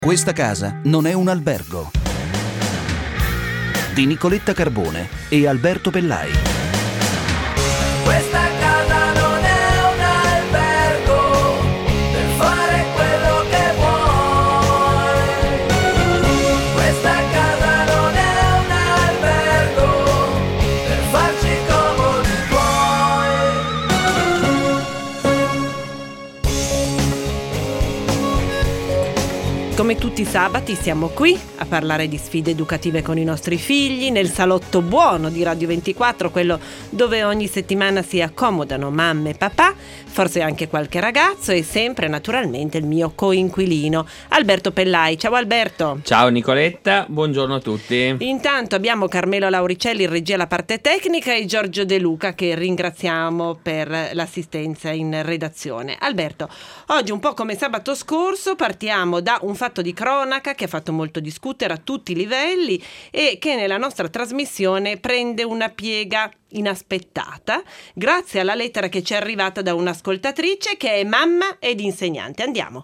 Questa casa non è un albergo. Di Nicoletta Carbone e Alberto Pellai. Questa casa non è un albergo per fare quello che vuoi. Questa casa non è un albergo per farci comodi tuoi. Come tutti i sabati siamo qui a parlare di sfide educative con i nostri figli nel salotto buono di Radio 24, quello dove ogni settimana si accomodano mamma e papà, forse anche qualche ragazzo e sempre naturalmente il mio coinquilino Alberto Pellai. Ciao Alberto. Ciao Nicoletta, buongiorno a tutti. Intanto abbiamo Carmelo Lauricelli in regia alla parte tecnica e Giorgio De Luca che ringraziamo per l'assistenza in redazione. Alberto, oggi un po' come sabato scorso partiamo da un fatto di cronaca che ha fatto molto discutere a tutti i livelli e che nella nostra trasmissione prende una piega inaspettata grazie alla lettera che ci è arrivata da un'ascoltatrice che è mamma ed insegnante. Andiamo.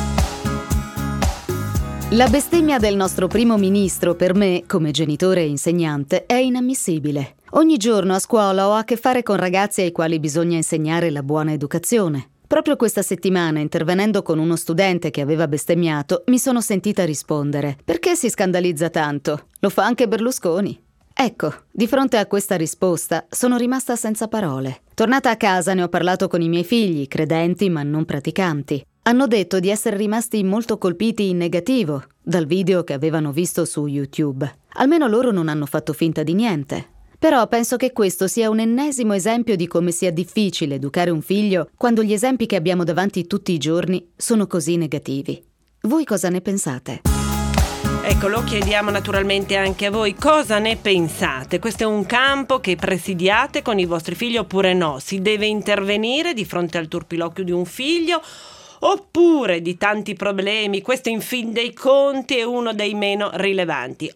La bestemmia del nostro primo ministro per me, come genitore e insegnante, è inammissibile. Ogni giorno a scuola ho a che fare con ragazzi ai quali bisogna insegnare la buona educazione. Proprio questa settimana, intervenendo con uno studente che aveva bestemmiato, mi sono sentita rispondere: perché si scandalizza tanto? Lo fa anche Berlusconi. Ecco, di fronte a questa risposta sono rimasta senza parole. Tornata a casa ne ho parlato con i miei figli, credenti ma non praticanti. Hanno detto di essere rimasti molto colpiti in negativo dal video che avevano visto su YouTube. Almeno loro non hanno fatto finta di niente. Però penso che questo sia un ennesimo esempio di come sia difficile educare un figlio quando gli esempi che abbiamo davanti tutti i giorni sono così negativi. Voi cosa ne pensate? Ecco, lo chiediamo naturalmente anche a voi. Cosa ne pensate? Questo è un campo che presidiate con i vostri figli oppure no? Si deve intervenire di fronte al turpiloquio di un figlio? Oppure di tanti problemi, questo in fin dei conti è uno dei meno rilevanti.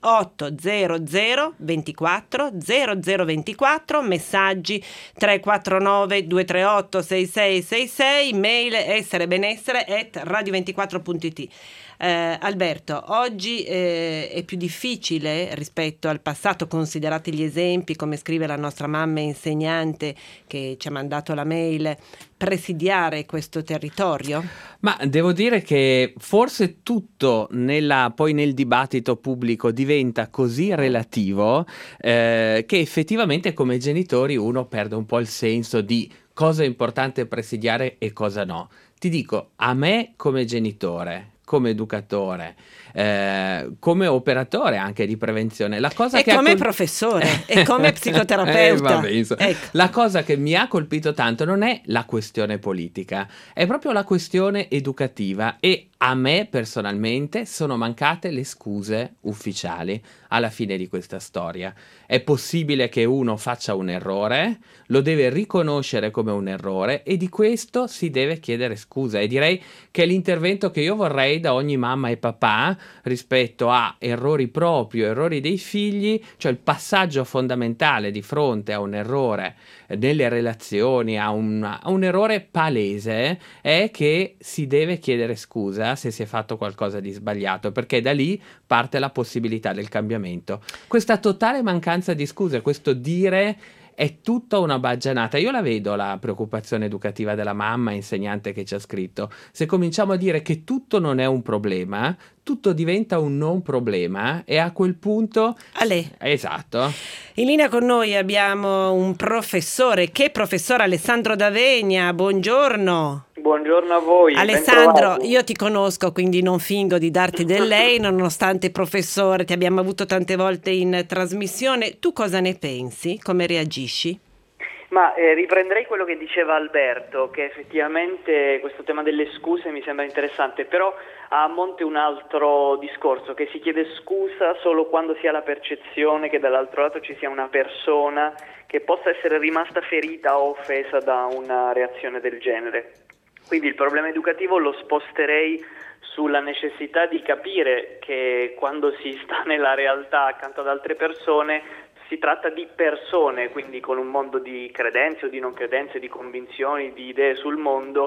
800 24 0024, messaggi 349 238 6666, mail esserebenessere@radio24.it. Alberto, oggi è più difficile rispetto al passato, considerati gli esempi, come scrive la nostra mamma insegnante che ci ha mandato la mail, presidiare questo territorio? Ma devo dire che forse tutto poi nel dibattito pubblico diventa così relativo che effettivamente come genitori uno perde un po' il senso di cosa è importante presidiare e cosa no. Ti dico, a me come genitore, come educatore, come operatore anche di prevenzione, la cosa e che come professore e come psicoterapeuta, ecco. La cosa che mi ha colpito tanto non è la questione politica, è proprio la questione educativa, e a me personalmente sono mancate le scuse ufficiali alla fine di questa storia. È possibile che uno faccia un errore, lo deve riconoscere come un errore e di questo si deve chiedere scusa, e direi che è l'intervento che io vorrei da ogni mamma e papà rispetto a errori propri o errori dei figli, cioè il passaggio fondamentale di fronte a un errore nelle relazioni, a un errore palese, è che si deve chiedere scusa se si è fatto qualcosa di sbagliato, perché da lì parte la possibilità del cambiamento. Questa totale mancanza di scuse, questo dire è tutta una baggianata. Io la vedo la preoccupazione educativa della mamma insegnante che ci ha scritto. Se cominciamo a dire che tutto non è un problema, tutto diventa un non problema e a quel punto... Esatto. In linea con noi abbiamo un professore, Alessandro D'Avegna, buongiorno. Buongiorno a voi. Alessandro, io ti conosco, quindi non fingo di darti del lei, nonostante professore, ti abbiamo avuto tante volte in trasmissione. Tu cosa ne pensi? Come reagisci? Ma riprenderei quello che diceva Alberto, che effettivamente questo tema delle scuse mi sembra interessante, però ha a monte un altro discorso, che si chiede scusa solo quando si ha la percezione che dall'altro lato ci sia una persona che possa essere rimasta ferita o offesa da una reazione del genere. Quindi il problema educativo lo sposterei sulla necessità di capire che quando si sta nella realtà accanto ad altre persone si tratta di persone, quindi con un mondo di credenze o di non credenze, di convinzioni, di idee sul mondo,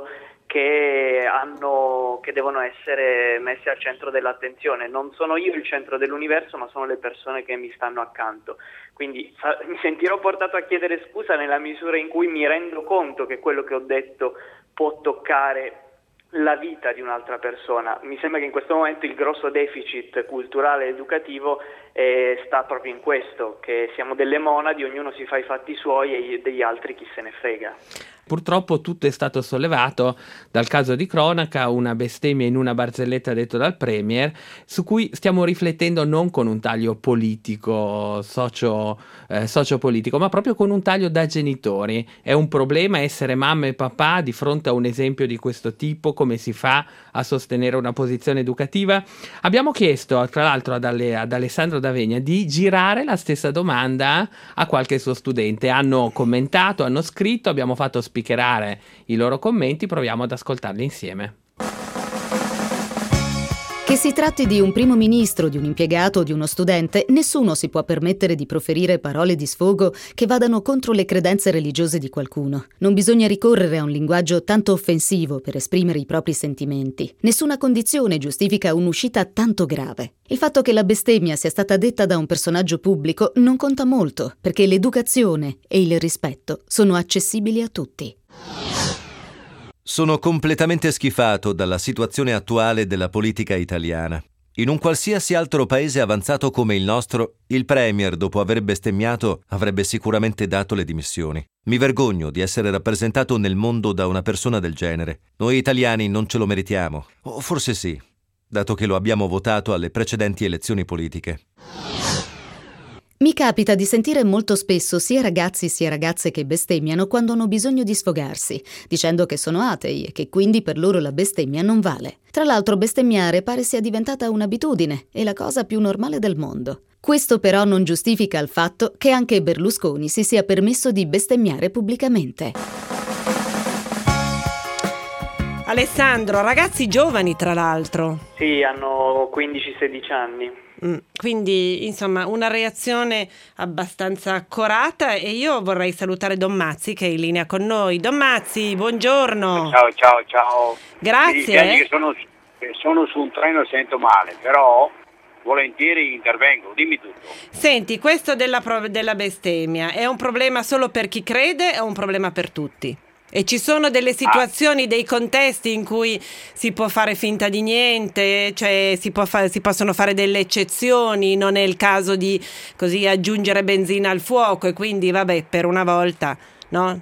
che devono essere messe al centro dell'attenzione. Non sono io il centro dell'universo, ma sono le persone che mi stanno accanto. Quindi mi sentirò portato a chiedere scusa nella misura in cui mi rendo conto che quello che ho detto può toccare la vita di un'altra persona. Mi sembra che in questo momento il grosso deficit culturale ed educativo sta proprio in questo, che siamo delle monadi, ognuno si fa i fatti suoi e degli altri chi se ne frega. Purtroppo tutto è stato sollevato dal caso di cronaca, una bestemmia in una barzelletta detto dal Premier, su cui stiamo riflettendo non con un taglio politico, sociopolitico, ma proprio con un taglio da genitori. È un problema essere mamma e papà di fronte a un esempio di questo tipo? Come si fa a sostenere una posizione educativa? Abbiamo chiesto, tra l'altro, ad Alessandro D'Avegna di girare la stessa domanda a qualche suo studente. Hanno commentato, hanno scritto, abbiamo fatto spiccherare i loro commenti, proviamo ad ascoltarli insieme. Che si tratti di un primo ministro, di un impiegato o di uno studente, nessuno si può permettere di proferire parole di sfogo che vadano contro le credenze religiose di qualcuno. Non bisogna ricorrere a un linguaggio tanto offensivo per esprimere i propri sentimenti. Nessuna condizione giustifica un'uscita tanto grave. Il fatto che la bestemmia sia stata detta da un personaggio pubblico non conta molto, perché l'educazione e il rispetto sono accessibili a tutti. Sono completamente schifato dalla situazione attuale della politica italiana. In un qualsiasi altro paese avanzato come il nostro, il Premier, dopo aver bestemmiato, avrebbe sicuramente dato le dimissioni. Mi vergogno di essere rappresentato nel mondo da una persona del genere. Noi italiani non ce lo meritiamo. O forse sì, dato che lo abbiamo votato alle precedenti elezioni politiche. Mi capita di sentire molto spesso sia ragazzi sia ragazze che bestemmiano quando hanno bisogno di sfogarsi, dicendo che sono atei e che quindi per loro la bestemmia non vale. Tra l'altro bestemmiare pare sia diventata un'abitudine e la cosa più normale del mondo. Questo però non giustifica il fatto che anche Berlusconi si sia permesso di bestemmiare pubblicamente. Alessandro, ragazzi giovani tra l'altro. Sì, hanno 15-16 anni. Quindi insomma una reazione abbastanza accorata, e io vorrei salutare Don Mazzi che è in linea con noi. Don Mazzi, buongiorno. Ciao. Grazie. Mi dispiace che sono su un treno e sento male, però volentieri intervengo, dimmi tutto. Senti, questo della bestemmia è un problema solo per chi crede o un problema per tutti? E ci sono delle situazioni, dei contesti in cui si può fare finta di niente, cioè si possono fare delle eccezioni, non è il caso di così aggiungere benzina al fuoco, e quindi vabbè, per una volta no?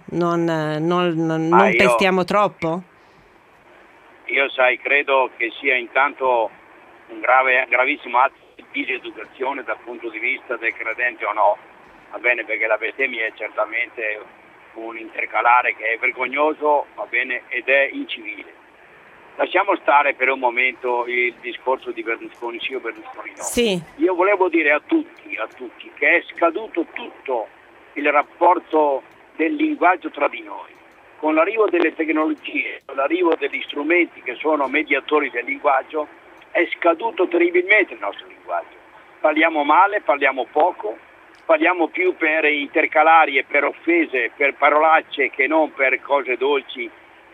non pestiamo troppo? Io credo che sia intanto un gravissimo atto di diseducazione dal punto di vista del credente o no, va bene, perché la bestemmia è certamente un intercalare che è vergognoso, va bene, ed è incivile. Lasciamo stare per un momento il discorso di Berlusconi sì o Berlusconi no. Sì. Io volevo dire a tutti che è scaduto tutto il rapporto del linguaggio tra di noi. Con l'arrivo delle tecnologie, con l'arrivo degli strumenti che sono mediatori del linguaggio, è scaduto terribilmente il nostro linguaggio. Parliamo male, parliamo poco, parliamo più per intercalari e per offese, per parolacce, che non per cose dolci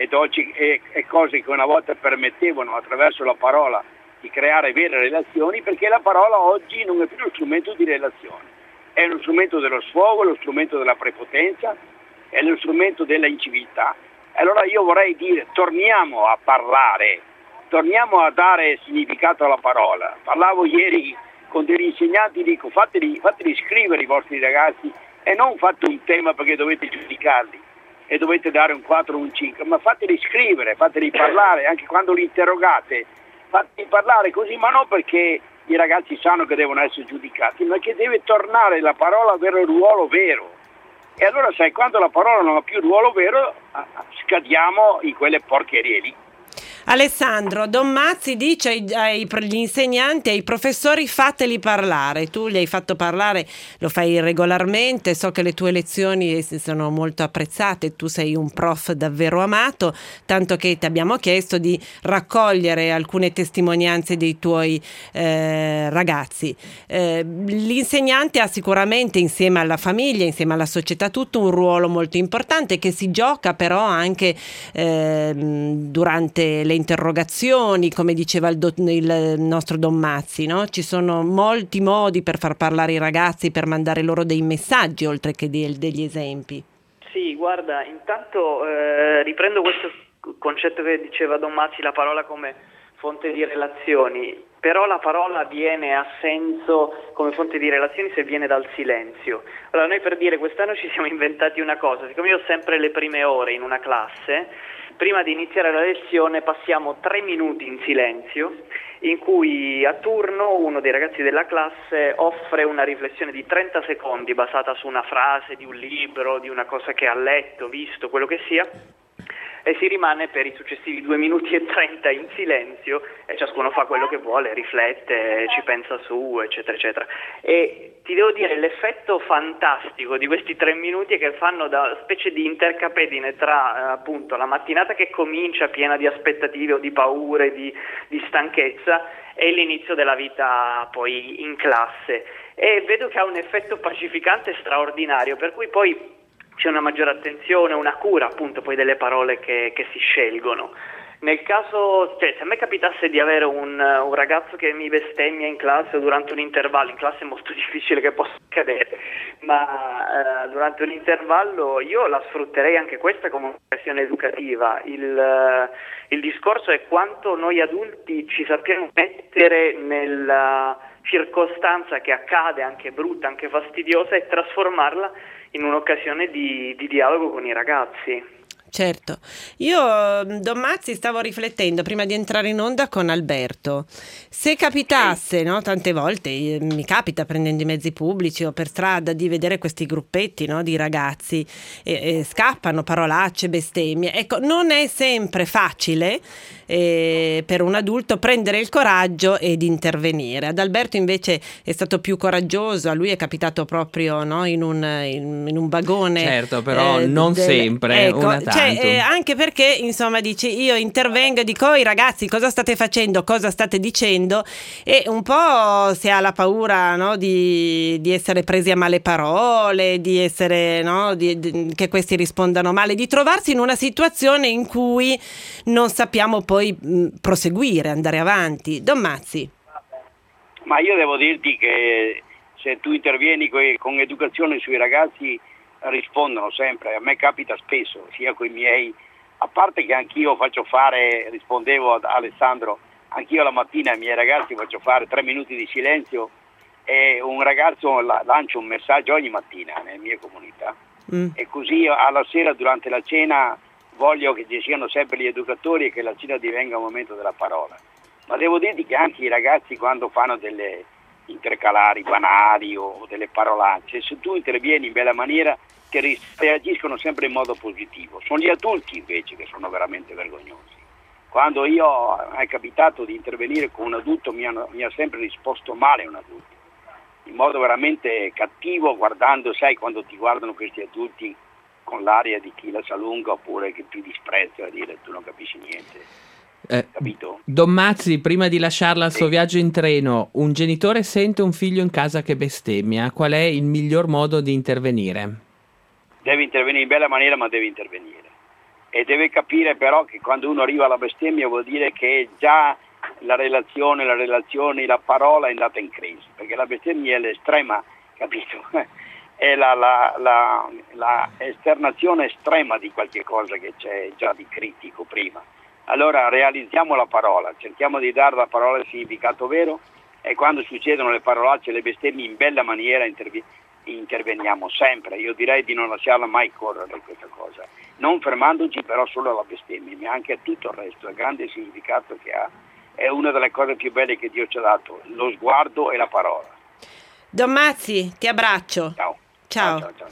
e cose che una volta permettevano attraverso la parola di creare vere relazioni, perché la parola oggi non è più lo strumento di relazione, è lo strumento dello sfogo, lo strumento della prepotenza, è lo strumento della inciviltà. Allora io vorrei dire, torniamo a parlare, torniamo a dare significato alla parola. Parlavo ieri con degli insegnanti, dico fateli scrivere i vostri ragazzi e non fate un tema perché dovete giudicarli e dovete dare un 4 o un 5, ma fateli scrivere, fateli parlare, anche quando li interrogate, fateli parlare così, ma non perché i ragazzi sanno che devono essere giudicati, ma che deve tornare la parola a avere il ruolo vero. E allora quando la parola non ha più il ruolo vero, scadiamo in quelle porcherie lì. Alessandro, Don Mazzi dice agli insegnanti, ai professori, fateli parlare. Tu li hai fatto parlare, lo fai regolarmente, so che le tue lezioni sono molto apprezzate, tu sei un prof davvero amato, tanto che ti abbiamo chiesto di raccogliere alcune testimonianze dei tuoi ragazzi. L'insegnante ha sicuramente, insieme alla famiglia, insieme alla società, tutto un ruolo molto importante che si gioca però anche durante le interrogazioni, come diceva il nostro Don Mazzi, no? Ci sono molti modi per far parlare i ragazzi, per mandare loro dei messaggi oltre che degli esempi. Sì, guarda, intanto riprendo questo concetto che diceva Don Mazzi, la parola come fonte di relazioni, però la parola a senso come fonte di relazioni se viene dal silenzio. Allora noi, per dire, quest'anno ci siamo inventati una cosa, siccome io ho sempre le prime ore in una classe, prima di iniziare la lezione passiamo 3 minuti in silenzio, in cui a turno uno dei ragazzi della classe offre una riflessione di 30 secondi basata su una frase di un libro, di una cosa che ha letto, visto, quello che sia, e si rimane per i successivi 2 minuti e 30 in silenzio e ciascuno fa quello che vuole, riflette, ci pensa su, eccetera, eccetera. E ti devo dire, l'effetto fantastico di questi 3 minuti è che fanno da specie di intercapedine tra appunto la mattinata che comincia piena di aspettative o di paure, di stanchezza, e l'inizio della vita poi in classe. E vedo che ha un effetto pacificante straordinario, per cui poi c'è una maggiore attenzione, una cura appunto poi delle parole che si scelgono. Nel caso, se a me capitasse di avere un ragazzo che mi bestemmia in classe o durante un intervallo, in classe è molto difficile che possa accadere, ma durante un intervallo io la sfrutterei anche questa come un'occasione educativa. Il discorso è quanto noi adulti ci sappiamo mettere nella circostanza che accade, anche brutta, anche fastidiosa, e trasformarla in un'occasione di dialogo con i ragazzi. Certo, io Don Mazzi stavo riflettendo prima di entrare in onda con Alberto, se capitasse, no, tante volte mi capita prendendo i mezzi pubblici o per strada di vedere questi gruppetti, no, di ragazzi e scappano parolacce, bestemmie, ecco, non è sempre facile per un adulto prendere il coraggio ed intervenire. Ad Alberto invece è stato più coraggioso, a lui è capitato proprio, no, in un vagone. Certo, però non sempre, ecco, una tantum. Anche perché insomma dice, io intervengo e dico, i ragazzi, cosa state facendo, cosa state dicendo, e un po' si ha la paura, no, di essere presi a male parole, di essere, no, che questi rispondano male, di trovarsi in una situazione in cui non sappiamo poi proseguire, andare avanti. Don Mazzi. Ma io devo dirti che se tu intervieni con educazione sui ragazzi rispondono sempre, a me capita spesso, sia con i miei, a parte che anch'io rispondevo ad Alessandro, anch'io la mattina ai miei ragazzi faccio fare 3 minuti di silenzio e un ragazzo lancia un messaggio ogni mattina nelle mie comunità e così alla sera durante la cena voglio che ci siano sempre gli educatori e che la cena divenga un momento della parola. Ma devo dirti che anche i ragazzi, quando fanno delle intercalari banali o delle parolacce, se tu intervieni in bella maniera, che reagiscono sempre in modo positivo. Sono gli adulti invece che sono veramente vergognosi. Quando è capitato di intervenire con un adulto mi ha sempre risposto male un adulto, in modo veramente cattivo, guardando, sai, quando ti guardano questi adulti con l'aria di chi la sa lunga oppure che ti disprezza, a dire tu non capisci niente. Capito? Don Mazzi, prima di lasciarla al suo viaggio in treno, un genitore sente un figlio in casa che bestemmia, qual è il miglior modo di intervenire? Deve intervenire in bella maniera, ma deve intervenire. E deve capire però che quando uno arriva alla bestemmia vuol dire che già la relazione, la parola è andata in crisi, perché la bestemmia è l'estrema, capito? È la esternazione estrema di qualche cosa che c'è già di critico prima. Allora realizziamo la parola, cerchiamo di dare alla parola il significato vero e quando succedono le parolacce e le bestemmie in bella maniera interveniamo sempre. Io direi di non lasciarla mai correre questa cosa, non fermandoci però solo alla bestemmia, ma anche a tutto il resto, il grande significato che ha. È una delle cose più belle che Dio ci ha dato, lo sguardo e la parola. Don Mazzi, ti abbraccio. Ciao. Ciao. Ciao.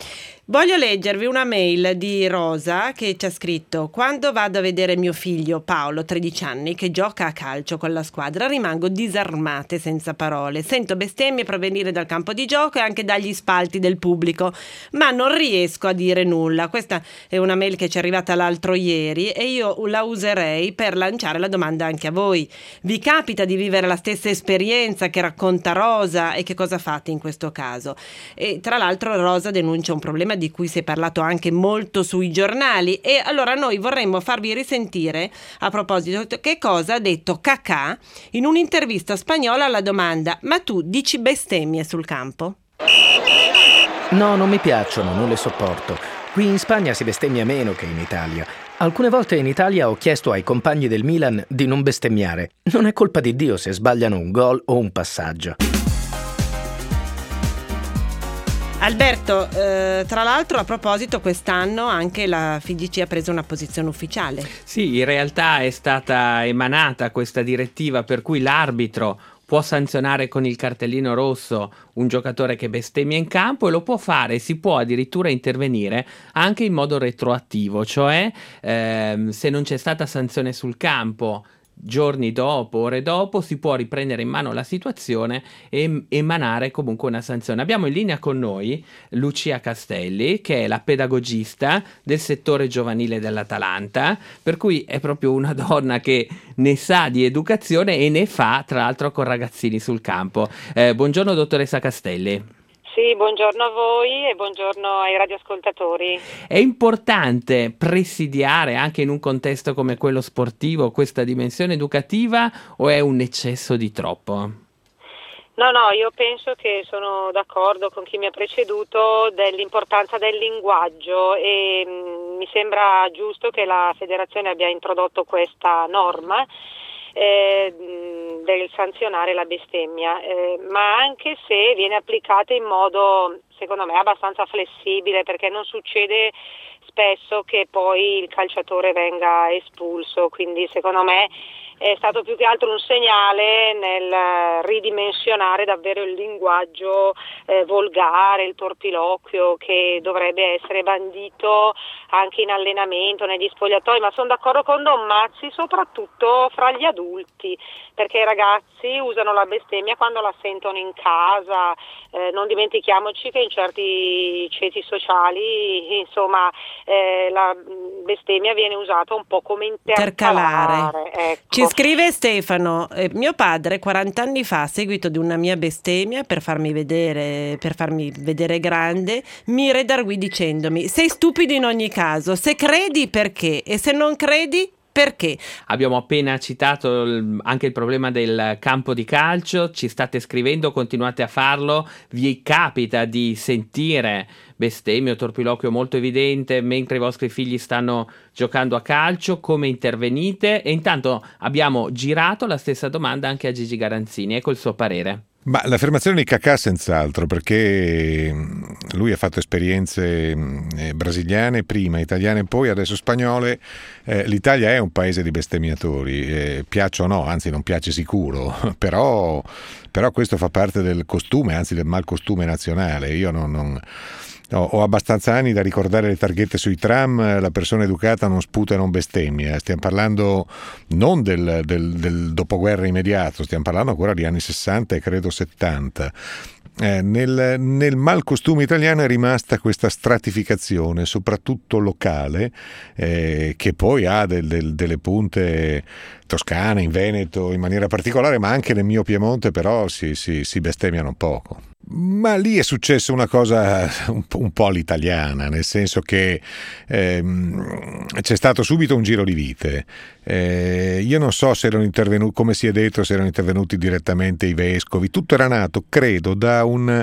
Voglio leggervi una mail di Rosa che ci ha scritto: quando vado a vedere mio figlio Paolo, 13 anni, che gioca a calcio con la squadra, rimango disarmata e senza parole. Sento bestemmie provenire dal campo di gioco e anche dagli spalti del pubblico, ma non riesco a dire nulla. Questa è una mail che ci è arrivata l'altro ieri e io la userei per lanciare la domanda anche a voi. Vi capita di vivere la stessa esperienza che racconta Rosa e che cosa fate in questo caso? E tra l'altro Rosa denuncia un problema di cui si è parlato anche molto sui giornali, e allora noi vorremmo farvi risentire a proposito che cosa ha detto Cacà in un'intervista spagnola alla domanda: ma tu dici bestemmie sul campo? No, non mi piacciono, non le sopporto. Qui in Spagna si bestemmia meno che in Italia. Alcune volte in Italia ho chiesto ai compagni del Milan di non bestemmiare. Non è colpa di Dio se sbagliano un gol o un passaggio. Alberto, tra l'altro a proposito quest'anno anche la FIGC ha preso una posizione ufficiale. Sì, in realtà è stata emanata questa direttiva per cui l'arbitro può sanzionare con il cartellino rosso un giocatore che bestemmia in campo, e lo può fare, si può addirittura intervenire anche in modo retroattivo, cioè se non c'è stata sanzione sul campo, giorni dopo, ore dopo, si può riprendere in mano la situazione e emanare comunque una sanzione. Abbiamo in linea con noi Lucia Castelli, che è la pedagogista del settore giovanile dell'Atalanta, per cui è proprio una donna che ne sa di educazione e ne fa tra l'altro con ragazzini sul campo. Buongiorno dottoressa Castelli. Sì, buongiorno a voi e buongiorno ai radioascoltatori. È importante presidiare anche in un contesto come quello sportivo questa dimensione educativa, o è un eccesso di troppo? No, io penso che sono d'accordo con chi mi ha preceduto dell'importanza del linguaggio, e mi sembra giusto che la federazione abbia introdotto questa norma del sanzionare la bestemmia, ma anche se viene applicata in modo, secondo me, abbastanza flessibile, perché non succede spesso che poi il calciatore venga espulso, quindi secondo me è stato più che altro un segnale nel ridimensionare davvero il linguaggio volgare, il torpiloquio, che dovrebbe essere bandito anche in allenamento, negli spogliatoi, ma sono d'accordo con Don Mazzi soprattutto fra gli adulti, perché i ragazzi usano la bestemmia quando la sentono in casa, non dimentichiamoci che in certi ceti sociali, insomma, la bestemmia viene usata un po' come intercalare. Ecco. Ci scrive Stefano: mio padre 40 anni fa, a seguito di una mia bestemmia per farmi vedere grande, mi redarguì dicendomi: sei stupido in ogni caso, se credi perché, e se non credi perché. Abbiamo appena citato anche il problema del campo di calcio, ci state scrivendo, continuate a farlo, vi capita di sentire bestemmie o torpiloquio molto evidente mentre i vostri figli stanno giocando a calcio, come intervenite? E intanto abbiamo girato la stessa domanda anche a Gigi Garanzini, ecco il suo parere. Ma l'affermazione di Cacà senz'altro, perché lui ha fatto esperienze brasiliane prima, italiane poi, adesso spagnole. L'Italia è un paese di bestemmiatori, piaccia o no, anzi non piace sicuro, però questo fa parte del costume, anzi del malcostume nazionale. Io ho abbastanza anni da ricordare le targhette sui tram: la persona educata non sputa e non bestemmia. Stiamo parlando non del dopoguerra immediato, stiamo parlando ancora di anni 60 e credo 70. Nel malcostume italiano è rimasta questa stratificazione, soprattutto locale, che poi ha delle punte toscane, in Veneto in maniera particolare, ma anche nel mio Piemonte però si bestemmiano poco. Ma lì è successa una cosa un po' all'italiana, nel senso che c'è stato subito un giro di vite. Io non so se erano intervenuti, come si è detto, se erano intervenuti direttamente i vescovi. Tutto era nato, credo, da una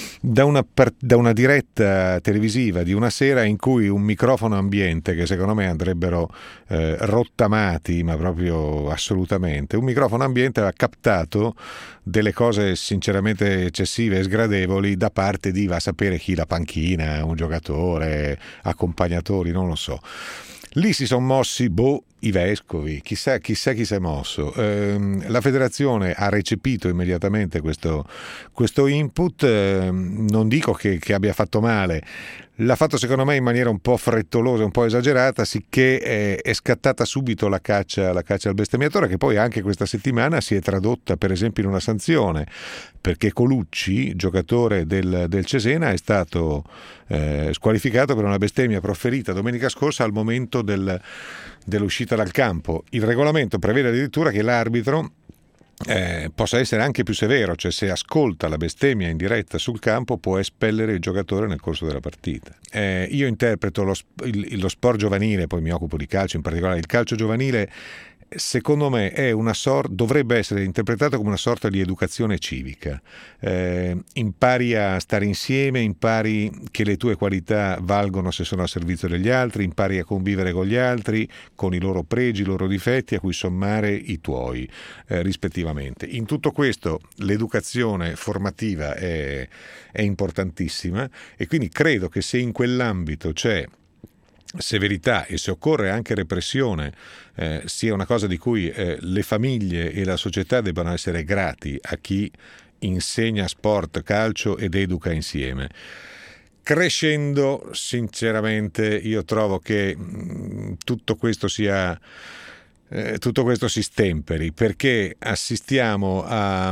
diretta televisiva di una sera in cui un microfono ambiente, che secondo me andrebbero rottamati, ma proprio assolutamente, un microfono ambiente aveva captato delle cose sinceramente eccessive e sgradevoli da parte di, va a sapere chi, la panchina, un giocatore, accompagnatori, non lo so. Lì si sono mossi i vescovi, chissà chi si è mosso. La federazione ha recepito immediatamente questo input, non dico che abbia fatto male. L'ha fatto secondo me in maniera un po' frettolosa, un po' esagerata, sicché è scattata subito la caccia al bestemmiatore, che poi anche questa settimana si è tradotta per esempio in una sanzione, perché Colucci, giocatore del Cesena, è stato squalificato per una bestemmia proferita domenica scorsa al momento dell'uscita dal campo. Il regolamento prevede addirittura che l'arbitro possa essere anche più severo, cioè se ascolta la bestemmia in diretta sul campo può espellere il giocatore nel corso della partita. Io interpreto lo sport giovanile, poi mi occupo di calcio in particolare, il calcio giovanile secondo me dovrebbe essere interpretato come una sorta di educazione civica. Impari a stare insieme, impari che le tue qualità valgono se sono a servizio degli altri, impari a convivere con gli altri, con i loro pregi, i loro difetti, a cui sommare i tuoi rispettivamente. In tutto questo l'educazione formativa è importantissima, e quindi credo che se in quell'ambito c'è severità e se occorre anche repressione, sia una cosa di cui le famiglie e la società debbano essere grati a chi insegna sport, calcio ed educa insieme. Crescendo, sinceramente, io trovo che tutto questo si stemperi, perché assistiamo a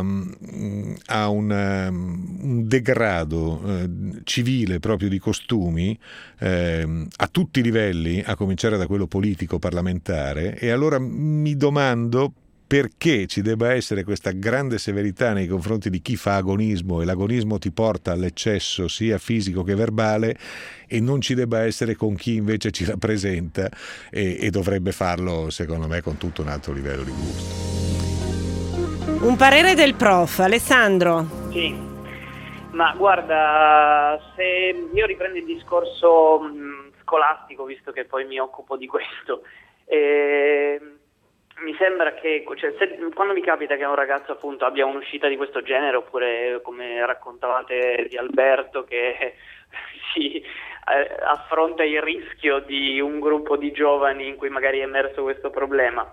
un degrado civile proprio di costumi a tutti i livelli, a cominciare da quello politico parlamentare, e allora mi domando perché ci debba essere questa grande severità nei confronti di chi fa agonismo, e l'agonismo ti porta all'eccesso sia fisico che verbale, e non ci debba essere con chi invece ci rappresenta e dovrebbe farlo secondo me con tutto un altro livello di gusto. Un parere del prof. Alessandro. Sì, ma guarda, se io riprendo il discorso scolastico, visto che poi mi occupo di questo, mi sembra che quando mi capita che un ragazzo appunto abbia un'uscita di questo genere, oppure come raccontavate di Alberto che si affronta il rischio di un gruppo di giovani in cui magari è emerso questo problema,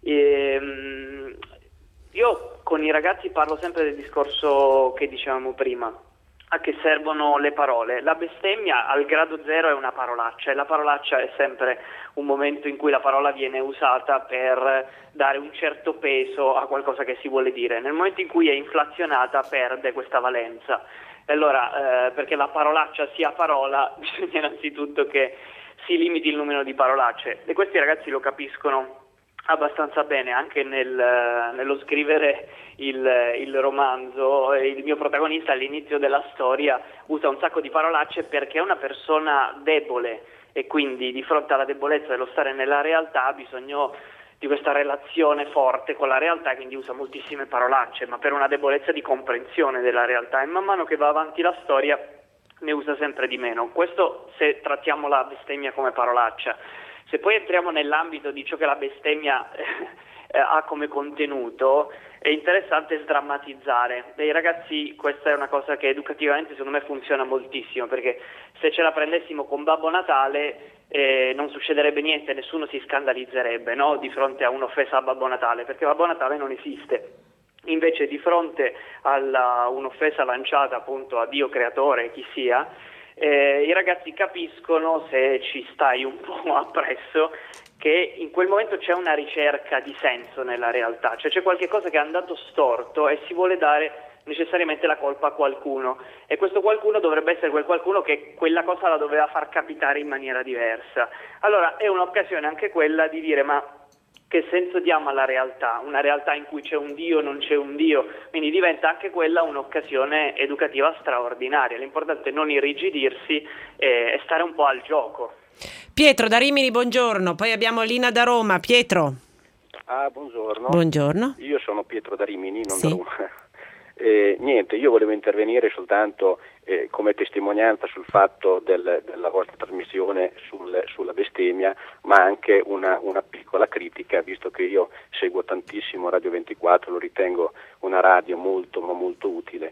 io con i ragazzi parlo sempre del discorso che dicevamo prima, a che servono le parole. La bestemmia al grado zero è una parolaccia, e la parolaccia è sempre un momento in cui la parola viene usata per dare un certo peso a qualcosa che si vuole dire. Nel momento in cui è inflazionata perde questa valenza. Allora, perché la parolaccia sia parola, bisogna innanzitutto che si limiti il numero di parolacce, e questi ragazzi lo capiscono abbastanza bene. Anche nello scrivere il romanzo, il mio protagonista all'inizio della storia usa un sacco di parolacce perché è una persona debole, e quindi di fronte alla debolezza dello stare nella realtà ha bisogno di questa relazione forte con la realtà, e quindi usa moltissime parolacce, ma per una debolezza di comprensione della realtà, e man mano che va avanti la storia ne usa sempre di meno. Questo se trattiamo la bestemmia come parolaccia. Se poi entriamo nell'ambito di ciò che la bestemmia ha come contenuto, è interessante sdrammatizzare. Dei ragazzi questa è una cosa che educativamente secondo me funziona moltissimo, perché se ce la prendessimo con Babbo Natale non succederebbe niente, nessuno si scandalizzerebbe, no? Di fronte a un'offesa a Babbo Natale, perché Babbo Natale non esiste. Invece di fronte a un'offesa lanciata appunto a Dio creatore, chi sia, i ragazzi capiscono, se ci stai un po' appresso, che in quel momento c'è una ricerca di senso nella realtà, cioè c'è qualche cosa che è andato storto e si vuole dare necessariamente la colpa a qualcuno, e questo qualcuno dovrebbe essere quel qualcuno che quella cosa la doveva far capitare in maniera diversa. Allora è un'occasione anche quella di dire: ma che senso diamo alla realtà? Una realtà in cui c'è un Dio, non c'è un Dio, quindi diventa anche quella un'occasione educativa straordinaria. L'importante è non irrigidirsi e stare un po' al gioco. Pietro da Rimini, buongiorno. Poi abbiamo Lina da Roma. Pietro. Buongiorno. Buongiorno. Io sono Pietro da Rimini, non sì. da Roma. Niente, io volevo intervenire soltanto come testimonianza sul fatto della vostra trasmissione sulla bestemmia, ma anche una piccola critica, visto che io seguo tantissimo Radio 24, lo ritengo una radio molto ma molto utile.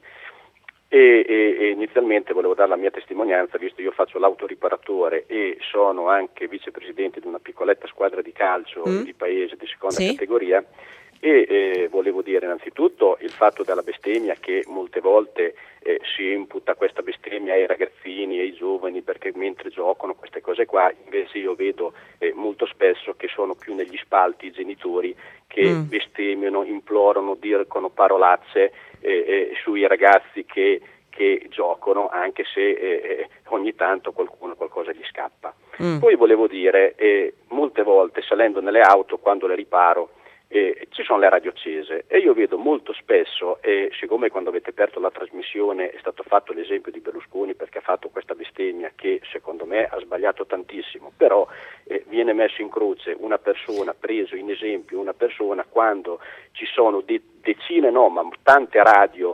E inizialmente volevo dare la mia testimonianza, visto che io faccio l'autoriparatore e sono anche vicepresidente di una piccoletta squadra di calcio di paese di seconda categoria. E volevo dire innanzitutto il fatto della bestemmia, che molte volte si imputa questa bestemmia ai ragazzini, ai giovani, perché mentre giocano queste cose qua, invece io vedo molto spesso che sono più negli spalti i genitori che bestemmiano, implorano, dicono parolacce sui ragazzi che giocano, anche se ogni tanto qualcosa gli scappa. Poi volevo dire, molte volte salendo nelle auto, quando le riparo, ci sono le radio accese e io vedo molto spesso, siccome quando avete aperto la trasmissione è stato fatto l'esempio di Berlusconi, perché ha fatto questa bestemmia che secondo me ha sbagliato tantissimo, però viene messo in croce una persona, preso in esempio una persona, quando ci sono decine, no, ma tante radio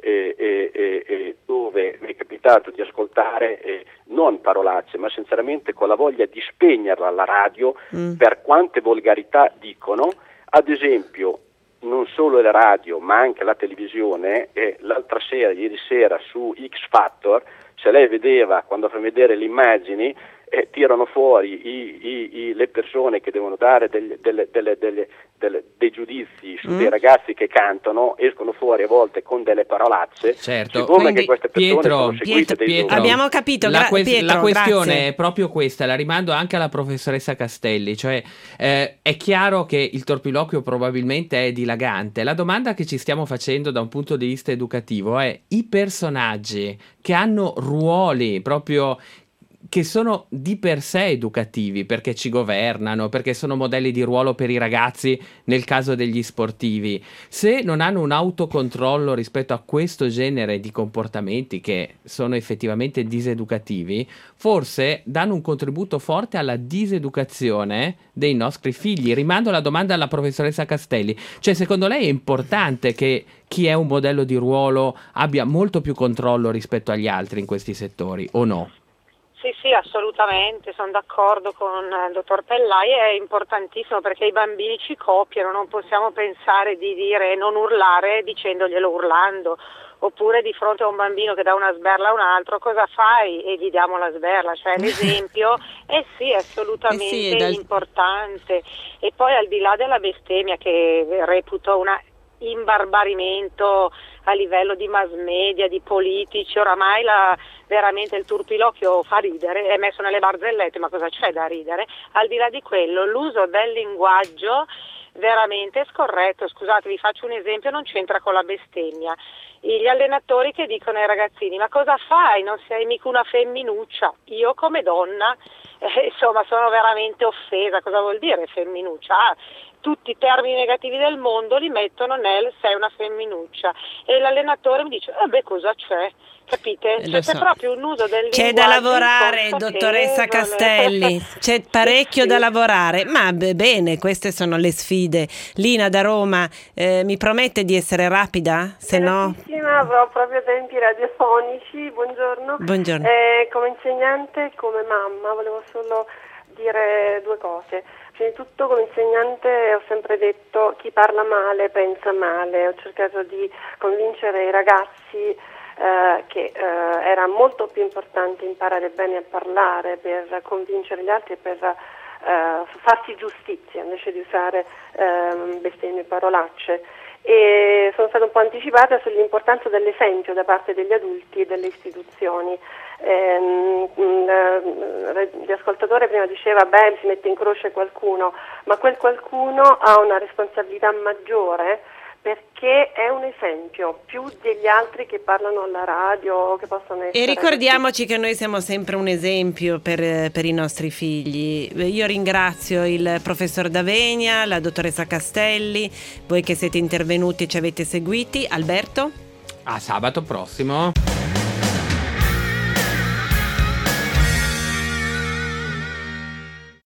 dove mi è capitato di ascoltare non parolacce, ma sinceramente con la voglia di spegnerla la radio per quante volgarità dicono. Ad esempio, non solo le radio, ma anche la televisione, l'altra sera, ieri sera, su X Factor, se lei vedeva, quando fa vedere le immagini, tirano fuori le persone che devono dare dei giudizi su dei ragazzi che cantano, escono fuori a volte con delle parolacce. Certo, quindi che queste persone sono seguite Pietro, abbiamo capito. Pietro, la questione grazie. è proprio questa, la rimando anche alla professoressa Castelli, cioè è chiaro che il torpiloquio probabilmente è dilagante. La domanda che ci stiamo facendo da un punto di vista educativo è: i personaggi che hanno ruoli proprio che sono di per sé educativi, perché ci governano, perché sono modelli di ruolo per i ragazzi nel caso degli sportivi, se non hanno un autocontrollo rispetto a questo genere di comportamenti che sono effettivamente diseducativi, forse danno un contributo forte alla diseducazione dei nostri figli. Rimando la domanda alla professoressa Castelli, cioè secondo lei è importante che chi è un modello di ruolo abbia molto più controllo rispetto agli altri in questi settori, o no? Sì, assolutamente, sono d'accordo con il dottor Pellai, è importantissimo perché i bambini ci copiano, non possiamo pensare di dire non urlare dicendoglielo urlando, oppure di fronte a un bambino che dà una sberla a un altro, cosa fai? E gli diamo la sberla, cioè l'esempio, sì, è assolutamente importante. E poi al di là della bestemmia, che reputo una imbarbarimento a livello di mass media, di politici, oramai veramente il turpiloquio fa ridere, è messo nelle barzellette, ma cosa c'è da ridere? Al di là di quello, l'uso del linguaggio veramente scorretto. Scusate, vi faccio un esempio, non c'entra con la bestemmia. Gli allenatori che dicono ai ragazzini: ma cosa fai? Non sei mica una femminuccia. Io come donna, insomma, sono veramente offesa. Cosa vuol dire femminuccia? Tutti i termini negativi del mondo li mettono nel sei una femminuccia, e l'allenatore mi dice cosa c'è? Capite? C'è proprio un uso del linguaggio. C'è da lavorare, dottoressa Castelli, c'è parecchio da lavorare, ma bene, queste sono le sfide. Lina da Roma, mi promette di essere rapida? Se no... Avrò proprio tempi radiofonici. Buongiorno. Buongiorno. Come insegnante e come mamma volevo solo dire due cose. Prima di tutto, come insegnante ho sempre detto: chi parla male pensa male. Ho cercato di convincere i ragazzi che era molto più importante imparare bene a parlare per convincere gli altri e per farsi giustizia, invece di usare bestemmie e parolacce. E sono stata un po' anticipata sull'importanza dell'esempio da parte degli adulti e delle istituzioni. L'ascoltatore prima diceva si mette in croce qualcuno, ma quel qualcuno ha una responsabilità maggiore, perché è un esempio più degli altri che parlano alla radio, che possono essere... E ricordiamoci che noi siamo sempre un esempio per i nostri figli. Io ringrazio il professor D'Avenia, la dottoressa Castelli, voi che siete intervenuti e ci avete seguiti. Alberto? A sabato prossimo.